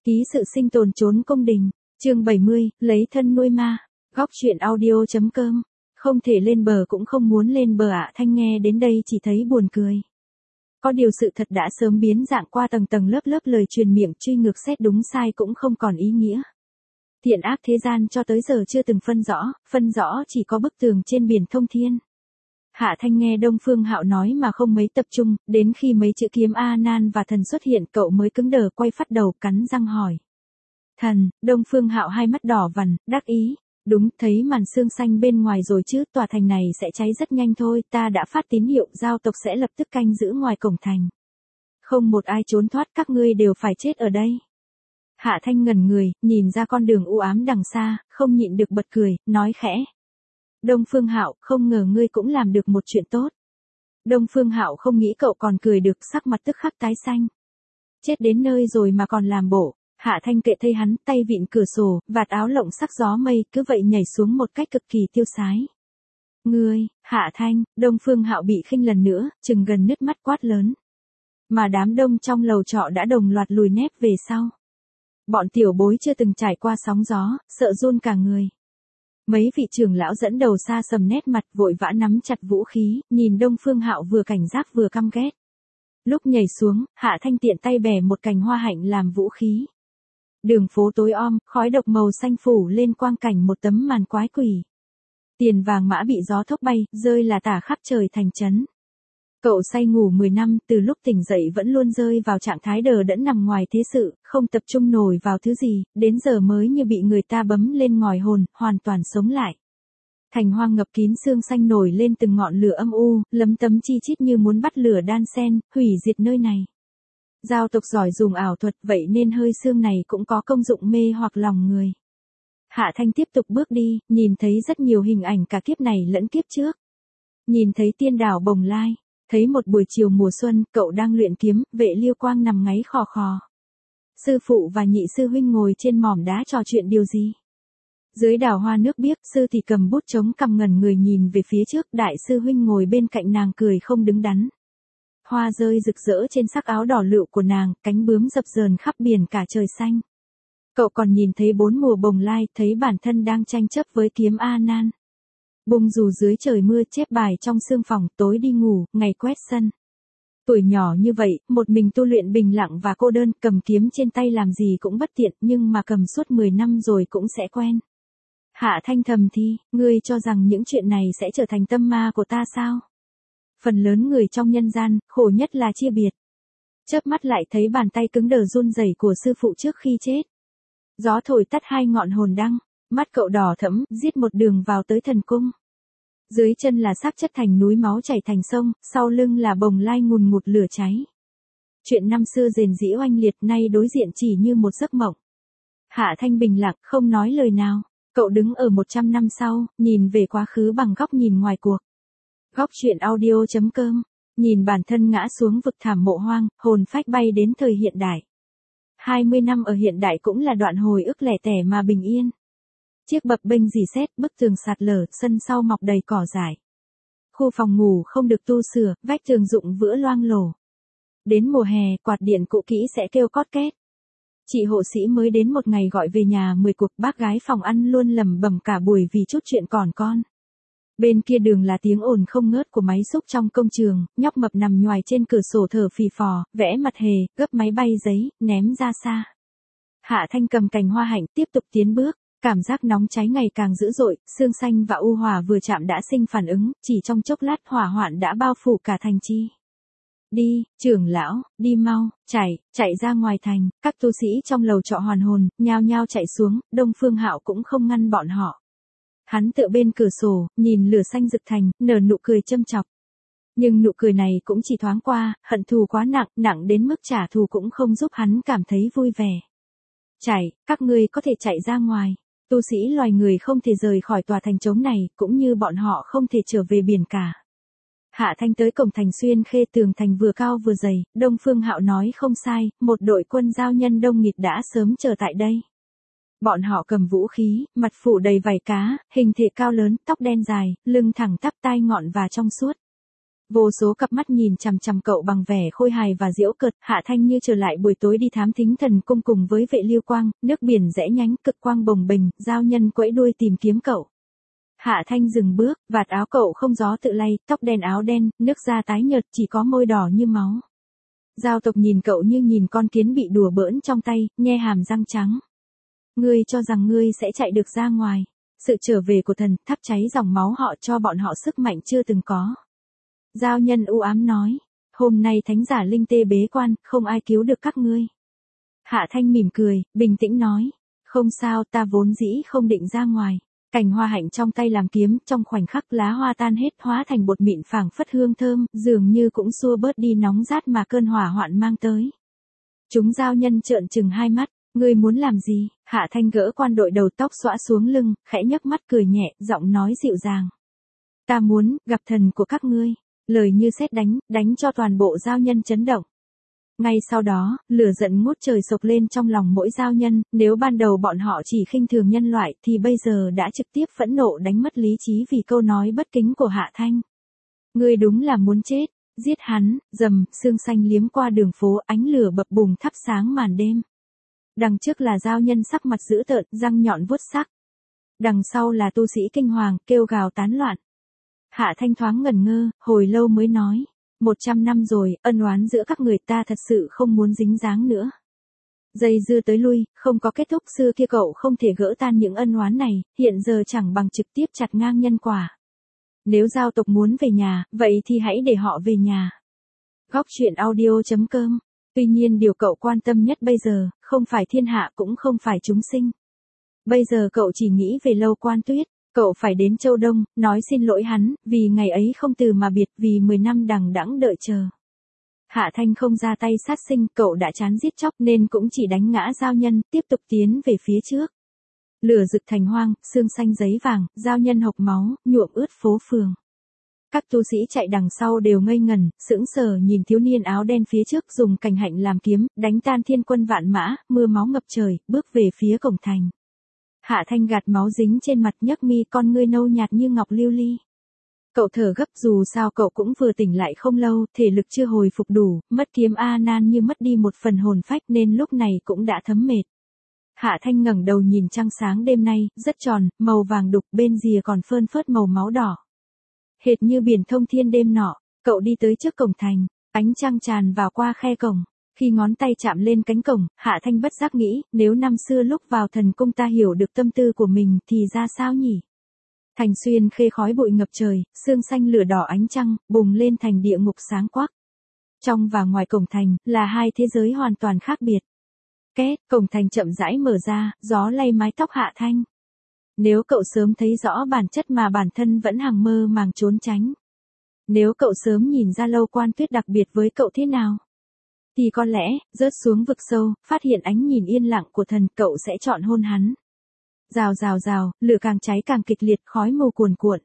Ký sự sinh tồn trốn cung đình, chương 70, lấy thân nuôi ma, góc truyện audio.com, không thể lên bờ cũng không muốn lên bờ ạ. Thanh nghe đến đây chỉ thấy buồn cười. Có điều sự thật đã sớm biến dạng qua tầng tầng lớp lớp lời truyền miệng truy ngược xét đúng sai cũng không còn ý nghĩa. Thiện ác thế gian cho tới giờ chưa từng phân rõ chỉ có bức tường trên biển thông thiên. Hạ Thanh nghe Đông Phương Hạo nói mà không mấy tập trung, đến khi mấy chữ kiếm A Nan và thần xuất hiện cậu mới cứng đờ quay phát đầu cắn răng hỏi. Thần, Đông Phương Hạo hai mắt đỏ vằn, đắc ý. Đúng, thấy màn sương xanh bên ngoài rồi chứ, tòa thành này sẽ cháy rất nhanh thôi, ta đã phát tín hiệu giao tộc sẽ lập tức canh giữ ngoài cổng thành. Không một ai trốn thoát, các ngươi đều phải chết ở đây. Hạ Thanh ngẩn người, nhìn ra con đường u ám đằng xa, không nhịn được bật cười, nói khẽ. Đông Phương Hạo, không ngờ ngươi cũng làm được một chuyện tốt. Đông Phương Hạo không nghĩ cậu còn cười được, sắc mặt tức khắc tái xanh. Chết đến nơi rồi mà còn làm bộ. Hạ Thanh kệ thây hắn, tay vịn cửa sổ, vạt áo lộng sắc gió mây, cứ vậy nhảy xuống một cách cực kỳ tiêu sái. Ngươi, Hạ Thanh, Đông Phương Hạo bị khinh lần nữa, chừng gần nứt mắt quát lớn. Mà đám đông trong lầu trọ đã đồng loạt lùi nép về sau. Bọn tiểu bối chưa từng trải qua sóng gió, sợ run cả người. Mấy vị trưởng lão dẫn đầu xa sầm nét mặt vội vã nắm chặt vũ khí, nhìn Đông Phương Hạo vừa cảnh giác vừa căm ghét. Lúc nhảy xuống, Hạ Thanh tiện tay bẻ một cành hoa hạnh làm vũ khí. Đường phố tối om, khói độc màu xanh phủ lên quang cảnh một tấm màn quái quỷ. Tiền vàng mã bị gió thốc bay, rơi là tả khắp trời thành trấn. Cậu say ngủ 10 năm, từ lúc tỉnh dậy vẫn luôn rơi vào trạng thái đờ đẫn nằm ngoài thế sự, không tập trung nổi vào thứ gì, đến giờ mới như bị người ta bấm lên ngòi hồn, hoàn sống lại. Thành hoang ngập kín sương xanh nổi lên từng ngọn lửa âm u, lấm tấm chi chít như muốn bắt lửa đan xen, hủy diệt nơi này. Giao tộc giỏi dùng ảo thuật, vậy nên hơi sương này cũng có công dụng mê hoặc lòng người. Hạ Thanh tiếp tục bước đi, nhìn thấy rất nhiều hình ảnh cả kiếp này lẫn kiếp trước. Nhìn thấy tiên đảo Bồng Lai, thấy một buổi chiều mùa xuân, cậu đang luyện kiếm, Vệ Liêu Quang nằm ngáy khò khò. Sư phụ và nhị sư huynh ngồi trên mỏm đá trò chuyện điều gì. Dưới đào hoa nước biếc, sư thì cầm bút chống cằm ngẩn người nhìn về phía trước, đại sư huynh ngồi bên cạnh nàng cười không đứng đắn. Hoa rơi rực rỡ trên sắc áo đỏ lựu của nàng, cánh bướm dập dờn khắp biển cả trời xanh. Cậu còn nhìn thấy 4 mùa Bồng Lai, thấy bản thân đang tranh chấp với kiếm A Nan. Bung dù dưới trời mưa, chép bài trong sương phòng, tối đi ngủ, ngày quét sân. Tuổi nhỏ như vậy, một mình tu luyện bình lặng và cô đơn, cầm kiếm trên tay làm gì cũng bất tiện, nhưng mà cầm suốt 10 năm rồi cũng sẽ quen. Hạ Thanh thầm thi, ngươi cho rằng những chuyện này sẽ trở thành tâm ma của ta sao? Phần lớn người trong nhân gian, khổ nhất là chia biệt. Chớp mắt lại thấy bàn tay cứng đờ run rẩy của sư phụ trước khi chết. Gió thổi tắt hai ngọn hồn đăng, mắt cậu đỏ thẫm, giết một đường vào tới thần cung. Dưới chân là xác chất thành núi máu chảy thành sông, sau lưng là Bồng Lai ngùn ngụt lửa cháy. Chuyện năm xưa rền rĩ oanh liệt, nay đối diện chỉ như một giấc mộng. Hạ Thanh bình lặng, không nói lời nào. Cậu đứng ở 100 năm sau, nhìn về quá khứ bằng góc nhìn ngoài cuộc. Góc truyện audio.com, nhìn bản thân ngã xuống vực thảm mộ hoang, hồn phách bay đến thời hiện đại. 20 năm ở hiện đại cũng là đoạn hồi ức lẻ tẻ mà bình yên. Chiếc bập bênh rỉ sét, bức tường sạt lở, sân sau mọc đầy cỏ dại. Khu phòng ngủ không được tu sửa, vách tường rụng vữa loang lổ. Đến mùa hè, quạt điện cũ kỹ sẽ kêu cót két. Chị hộ sĩ mới đến một ngày gọi về nhà 10 cuộc, bác gái phòng ăn luôn lẩm bẩm cả buổi vì chút chuyện còn con. Bên kia đường là tiếng ồn không ngớt của máy xúc trong công trường, nhóc mập nằm nhoài trên cửa sổ thở phì phò, vẽ mặt hề, gấp máy bay giấy, ném ra xa. Hạ Thanh cầm cành hoa hạnh tiếp tục tiến bước, cảm giác nóng cháy ngày càng dữ dội, sương xanh và u hỏa vừa chạm đã sinh phản ứng, chỉ trong chốc lát hỏa hoạn đã bao phủ cả thành chi. Đi, trưởng lão, đi mau, chạy ra ngoài thành, các tu sĩ trong lầu trọ hoàn hồn, nhao nhao chạy xuống, Đông Phương Hạo cũng không ngăn bọn họ. Hắn tựa bên cửa sổ, nhìn lửa xanh rực thành, nở nụ cười châm chọc. Nhưng nụ cười này cũng chỉ thoáng qua, hận thù quá nặng đến mức trả thù cũng không giúp hắn cảm thấy vui vẻ. Các ngươi có thể chạy ra ngoài. Tu sĩ loài người không thể rời khỏi tòa thành trống này, cũng như bọn họ không thể trở về biển cả. Hạ Thanh tới cổng thành xuyên khê, tường thành vừa cao vừa dày, Đông Phương Hạo nói không sai, một đội quân giao nhân đông nghịt đã sớm chờ tại đây. Bọn họ cầm vũ khí, mặt phủ đầy vảy cá, hình thể cao lớn, tóc đen dài, lưng thẳng tắp, tai ngọn và trong suốt. Vô số cặp mắt nhìn chằm chằm cậu bằng vẻ khôi hài và giễu cợt, Hạ Thanh như trở lại buổi tối đi thám thính thần cung cùng với vệ lưu quang, nước biển rẽ nhánh cực quang bồng bềnh, giao nhân quẫy đuôi tìm kiếm cậu. Hạ Thanh dừng bước, vạt áo cậu không gió tự lay, tóc đen áo đen, nước da tái nhợt chỉ có môi đỏ như máu. Giao tộc nhìn cậu như nhìn con kiến bị đùa bỡn trong tay, nhe hàm răng trắng. Ngươi cho rằng ngươi sẽ chạy được ra ngoài. Sự trở về của thần thắp cháy dòng máu họ cho bọn họ sức mạnh chưa từng có. Giao nhân u ám nói, hôm nay thánh giả linh tê bế quan, không ai cứu được các ngươi. Hạ Thanh mỉm cười, bình tĩnh nói, không sao, ta vốn dĩ không định ra ngoài. Cành hoa hạnh trong tay làm kiếm, trong khoảnh khắc lá hoa tan hết hóa thành bột mịn phảng phất hương thơm, dường như cũng xua bớt đi nóng rát mà cơn hỏa hoạn mang tới. Chúng giao nhân trợn trừng hai mắt, ngươi muốn làm gì? Hạ Thanh gỡ quan đội đầu tóc xõa xuống lưng, khẽ nhấc mắt cười nhẹ, giọng nói dịu dàng. Ta muốn gặp thần của các ngươi. Lời như sét đánh cho toàn bộ giao nhân chấn động. Ngay sau đó, lửa giận ngút trời sộc lên trong lòng mỗi giao nhân, nếu ban đầu bọn họ chỉ khinh thường nhân loại thì bây giờ đã trực tiếp phẫn nộ đánh mất lý trí vì câu nói bất kính của Hạ Thanh. Ngươi đúng là muốn chết, giết hắn, rầm, sương xanh liếm qua đường phố, ánh lửa bập bùng thắp sáng màn đêm. Đằng trước là giao nhân sắc mặt dữ tợn, răng nhọn vuốt sắc. Đằng sau là tu sĩ kinh hoàng, kêu gào tán loạn. Hạ Thanh thoáng ngẩn ngơ, hồi lâu mới nói. 100 năm rồi, ân oán giữa các người ta thật sự không muốn dính dáng nữa. Dây dưa tới lui, không có kết thúc, xưa kia cậu không thể gỡ tan những ân oán này, hiện giờ chẳng bằng trực tiếp chặt ngang nhân quả. Nếu giao tộc muốn về nhà, vậy thì hãy để họ về nhà. Góc truyện audio.com. Tuy nhiên điều cậu quan tâm nhất bây giờ, không phải thiên hạ cũng không phải chúng sinh. Bây giờ cậu chỉ nghĩ về Lâu Quan Tuyết. Cậu phải đến Châu Đông, nói xin lỗi hắn, vì ngày ấy không từ mà biệt, vì 10 năm đằng đẵng đợi chờ. Hạ Thanh không ra tay sát sinh, cậu đã chán giết chóc nên cũng chỉ đánh ngã giao nhân, tiếp tục tiến về phía trước. Lửa rực thành hoang, xương xanh giấy vàng, giao nhân hộc máu, nhuộm ướt phố phường. Các tu sĩ chạy đằng sau đều ngây ngẩn, sững sờ nhìn thiếu niên áo đen phía trước dùng cành hạnh làm kiếm, đánh tan thiên quân vạn mã, mưa máu ngập trời, bước về phía cổng thành. Hạ Thanh gạt máu dính trên mặt, nhấc mi, con ngươi nâu nhạt như ngọc lưu ly. Cậu thở gấp, dù sao cậu cũng vừa tỉnh lại không lâu, thể lực chưa hồi phục đủ, mất kiếm A Nan như mất đi một phần hồn phách nên lúc này cũng đã thấm mệt. Hạ Thanh ngẩng đầu nhìn trăng sáng đêm nay, rất tròn, màu vàng đục, bên rìa còn phơn phớt màu máu đỏ. Hệt như biển thông thiên đêm nọ, cậu đi tới trước cổng thành, ánh trăng tràn vào qua khe cổng. Khi ngón tay chạm lên cánh cổng, Hạ Thanh bất giác nghĩ, nếu năm xưa lúc vào thần cung ta hiểu được tâm tư của mình thì ra sao nhỉ? Thành Xuyên khê khói bụi ngập trời, sương xanh lửa đỏ ánh trăng, bùng lên thành địa ngục sáng quắc. Trong và ngoài cổng thành, là hai thế giới hoàn toàn khác biệt. Két, cổng thành chậm rãi mở ra, gió lay mái tóc Hạ Thanh. Nếu cậu sớm thấy rõ bản chất mà bản thân vẫn hằng mơ màng trốn tránh. Nếu cậu sớm nhìn ra Lâu Quan Tuyết đặc biệt với cậu thế nào? Thì có lẽ, rớt xuống vực sâu, phát hiện ánh nhìn yên lặng của thần, cậu sẽ chọn hôn hắn. Rào rào rào, lửa càng cháy càng kịch liệt, khói mù cuồn cuộn.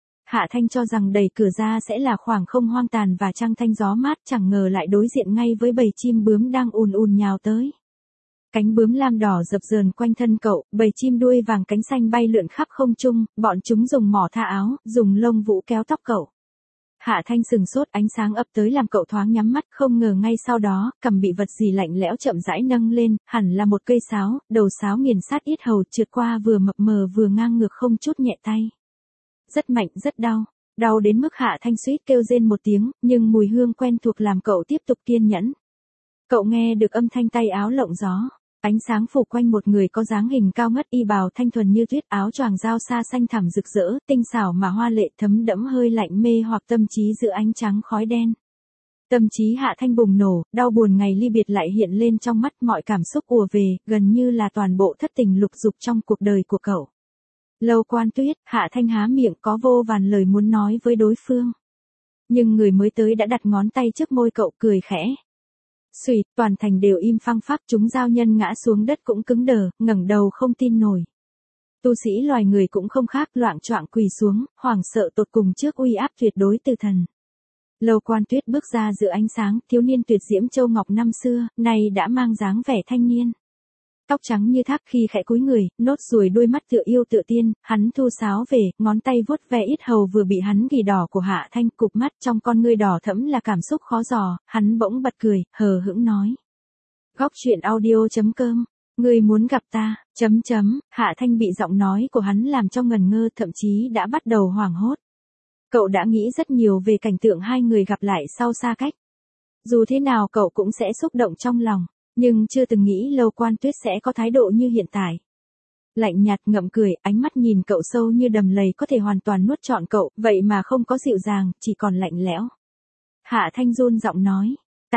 Hạ Thanh cho rằng đẩy cửa ra sẽ là khoảng không hoang tàn và trăng thanh gió mát, chẳng ngờ lại đối diện ngay với bầy chim bướm đang ùn ùn nhào tới. Cánh bướm lam đỏ dập dờn quanh thân cậu, bầy chim đuôi vàng cánh xanh bay lượn khắp không trung, bọn chúng dùng mỏ tha áo, dùng lông vũ kéo tóc cậu. Hạ Thanh sừng sốt, ánh sáng ập tới làm cậu thoáng nhắm mắt, không ngờ ngay sau đó, cầm bị vật gì lạnh lẽo chậm rãi nâng lên, hẳn là một cây sáo, đầu sáo nghiền sát yết hầu, trượt qua vừa mập mờ vừa ngang ngược không chút nhẹ tay. Rất mạnh, rất đau, đau đến mức Hạ Thanh suýt kêu rên một tiếng, nhưng mùi hương quen thuộc làm cậu tiếp tục kiên nhẫn. Cậu nghe được âm thanh tay áo lộng gió. Ánh sáng phủ quanh một người có dáng hình cao ngất, y bào thanh thuần như tuyết, áo choàng giao xa xanh thẳm rực rỡ, tinh xảo mà hoa lệ, thấm đẫm hơi lạnh mê hoặc tâm trí giữa ánh trắng khói đen. Tâm trí Hạ Thanh bùng nổ, đau buồn ngày ly biệt lại hiện lên trong mắt, mọi cảm xúc ùa về, gần như là toàn bộ thất tình lục dục trong cuộc đời của cậu. Lâu Quan Tuyết, Hạ Thanh há miệng có vô vàn lời muốn nói với đối phương. Nhưng người mới tới đã đặt ngón tay trước môi cậu, cười khẽ. Xuỵt, toàn thành đều im phăng phắc, chúng giao nhân ngã xuống đất cũng cứng đờ, ngẩng đầu không tin nổi. Tu sĩ loài người cũng không khác, loạng choạng quỳ xuống, hoảng sợ tột cùng trước uy áp tuyệt đối từ thần. Lâu Quan Tuyết bước ra giữa ánh sáng, thiếu niên tuyệt diễm châu ngọc năm xưa, nay đã mang dáng vẻ thanh niên. Tóc trắng như thác khi khẽ cúi người, nốt ruồi đôi mắt tựa yêu tựa tiên, hắn thu sáo về, ngón tay vuốt ve yết hầu vừa bị hắn gỉ đỏ của Hạ Thanh, cụp mắt trong con ngươi đỏ thẫm là cảm xúc khó dò, hắn bỗng bật cười, hờ hững nói. Góc truyện audio.com, ngươi muốn gặp ta, Hạ Thanh bị giọng nói của hắn làm cho ngần ngơ, thậm chí đã bắt đầu hoảng hốt. Cậu đã nghĩ rất nhiều về cảnh tượng hai người gặp lại sau xa cách. Dù thế nào cậu cũng sẽ xúc động trong lòng, nhưng chưa từng nghĩ Lâu Quan Tuyết sẽ có thái độ như hiện tại. Lạnh nhạt ngậm cười, ánh mắt nhìn cậu sâu như đầm lầy có thể hoàn toàn nuốt trọn cậu, vậy mà không có dịu dàng, chỉ còn lạnh lẽo. Hạ Thanh run giọng nói,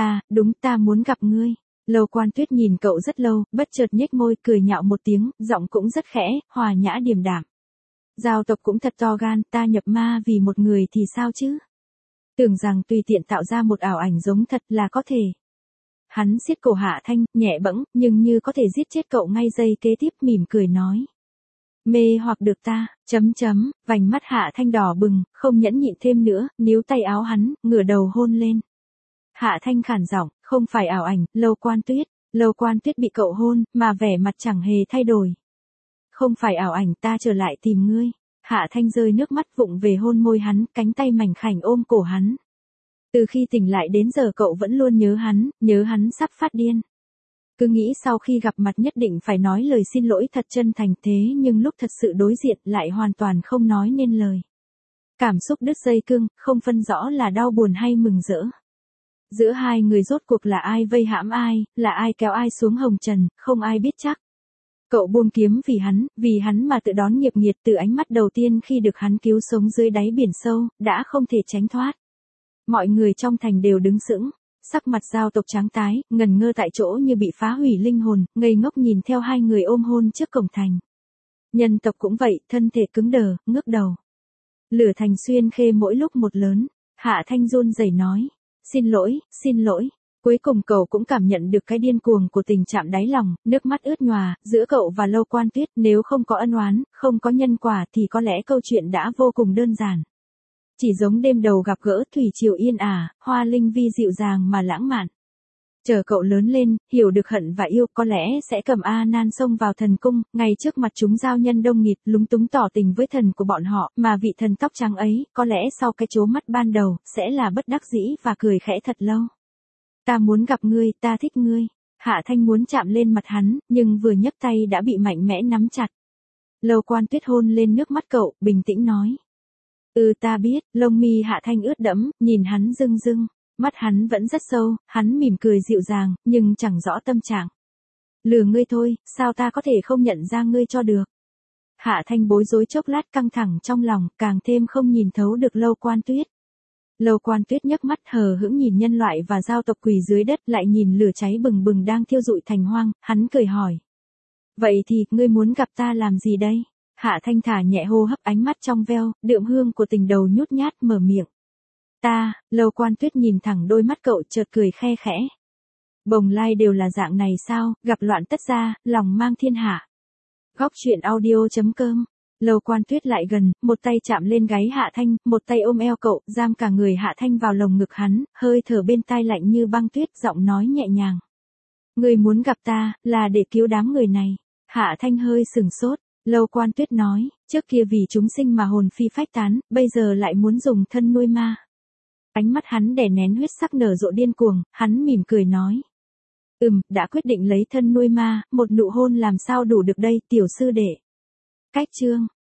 ta muốn gặp ngươi. Lâu Quan Tuyết nhìn cậu rất lâu, bất chợt nhếch môi cười nhạo một tiếng, giọng cũng rất khẽ, hòa nhã điềm đạm. Giao tộc cũng thật to gan, ta nhập ma vì một người thì sao chứ? Tưởng rằng tùy tiện tạo ra một ảo ảnh giống thật là có thể. Hắn siết cổ Hạ Thanh, nhẹ bẫng, nhưng như có thể giết chết cậu ngay giây kế tiếp, mỉm cười nói. Mê hoặc được ta, vành mắt Hạ Thanh đỏ bừng, không nhẫn nhịn thêm nữa, níu tay áo hắn, ngửa đầu hôn lên. Hạ Thanh khản giọng, không phải ảo ảnh, Lâu Quan Tuyết. Lâu Quan Tuyết bị cậu hôn, mà vẻ mặt chẳng hề thay đổi. Không phải ảo ảnh, ta trở lại tìm ngươi. Hạ Thanh rơi nước mắt vụng về hôn môi hắn, cánh tay mảnh khảnh ôm cổ hắn. Từ khi tỉnh lại đến giờ cậu vẫn luôn nhớ hắn sắp phát điên. Cứ nghĩ sau khi gặp mặt nhất định phải nói lời xin lỗi thật chân thành, thế nhưng lúc thật sự đối diện lại hoàn toàn không nói nên lời. Cảm xúc đứt dây cương, không phân rõ là đau buồn hay mừng rỡ. Giữa hai người rốt cuộc là ai vây hãm ai, là ai kéo ai xuống hồng trần, không ai biết chắc. Cậu buông kiếm vì hắn mà tự đón nghiệp nghiệt, từ ánh mắt đầu tiên khi được hắn cứu sống dưới đáy biển sâu, đã không thể tránh thoát. Mọi người trong thành đều đứng sững, sắc mặt Giao tộc trắng tái, ngần ngơ tại chỗ như bị phá hủy linh hồn, ngây ngốc nhìn theo hai người ôm hôn trước cổng thành. Nhân tộc cũng vậy, thân thể cứng đờ, ngước đầu. Lửa thành xuyên khê mỗi lúc một lớn, Hạ Thanh run rẩy nói, xin lỗi. Cuối cùng cậu cũng cảm nhận được cái điên cuồng của tình chạm đáy lòng, nước mắt ướt nhòa, giữa cậu và Lâu Quan Tuyết, nếu không có ân oán, không có nhân quả thì có lẽ câu chuyện đã vô cùng đơn giản. Chỉ giống đêm đầu gặp gỡ, thủy triều yên ả, hoa linh vi dịu dàng mà lãng mạn. Chờ cậu lớn lên, hiểu được hận và yêu, có lẽ sẽ cầm A Nan xông vào thần cung, ngay trước mặt chúng giao nhân đông nghịt, lúng túng tỏ tình với thần của bọn họ, mà vị thần tóc trắng ấy, có lẽ sau cái chố mắt ban đầu, sẽ là bất đắc dĩ và cười khẽ thật lâu. Ta muốn gặp ngươi, ta thích ngươi. Hạ Thanh muốn chạm lên mặt hắn, nhưng vừa nhấc tay đã bị mạnh mẽ nắm chặt. Lâu Quan Tuyết hôn lên nước mắt cậu, bình tĩnh nói. Ta biết, lông mi Hạ Thanh ướt đẫm, nhìn hắn rưng rưng. Mắt hắn vẫn rất sâu, hắn mỉm cười dịu dàng, nhưng chẳng rõ tâm trạng. Lừa ngươi thôi, sao ta có thể không nhận ra ngươi cho được. Hạ Thanh bối rối chốc lát, căng thẳng trong lòng, càng thêm không nhìn thấu được Lâu Quan Tuyết. Lâu Quan Tuyết nhấc mắt hờ hững nhìn nhân loại và giao tộc quỳ dưới đất, lại nhìn lửa cháy bừng bừng đang thiêu rụi thành hoang, hắn cười hỏi. Vậy thì, ngươi muốn gặp ta làm gì đây? Hạ Thanh thả nhẹ hô hấp, ánh mắt trong veo, đượm hương của tình đầu nhút nhát mở miệng. Lâu Quan Tuyết nhìn thẳng đôi mắt cậu, chợt cười khe khẽ. Bồng lai đều là dạng này sao, gặp loạn tất ra, lòng mang thiên hạ. Góc truyện audio.com. Lâu Quan Tuyết lại gần, một tay chạm lên gáy Hạ Thanh, một tay ôm eo cậu, giam cả người Hạ Thanh vào lồng ngực hắn, hơi thở bên tai lạnh như băng tuyết, giọng nói nhẹ nhàng. Ngươi muốn gặp ta, là để cứu đám người này. Hạ Thanh hơi sừng sốt. Lâu Quan Tuyết nói, trước kia vì chúng sinh mà hồn phi phách tán, bây giờ lại muốn dùng thân nuôi ma. Ánh mắt hắn đè nén huyết sắc nở rộ điên cuồng, hắn mỉm cười nói. Đã quyết định lấy thân nuôi ma, một nụ hôn làm sao đủ được đây, tiểu sư đệ. Cách chương.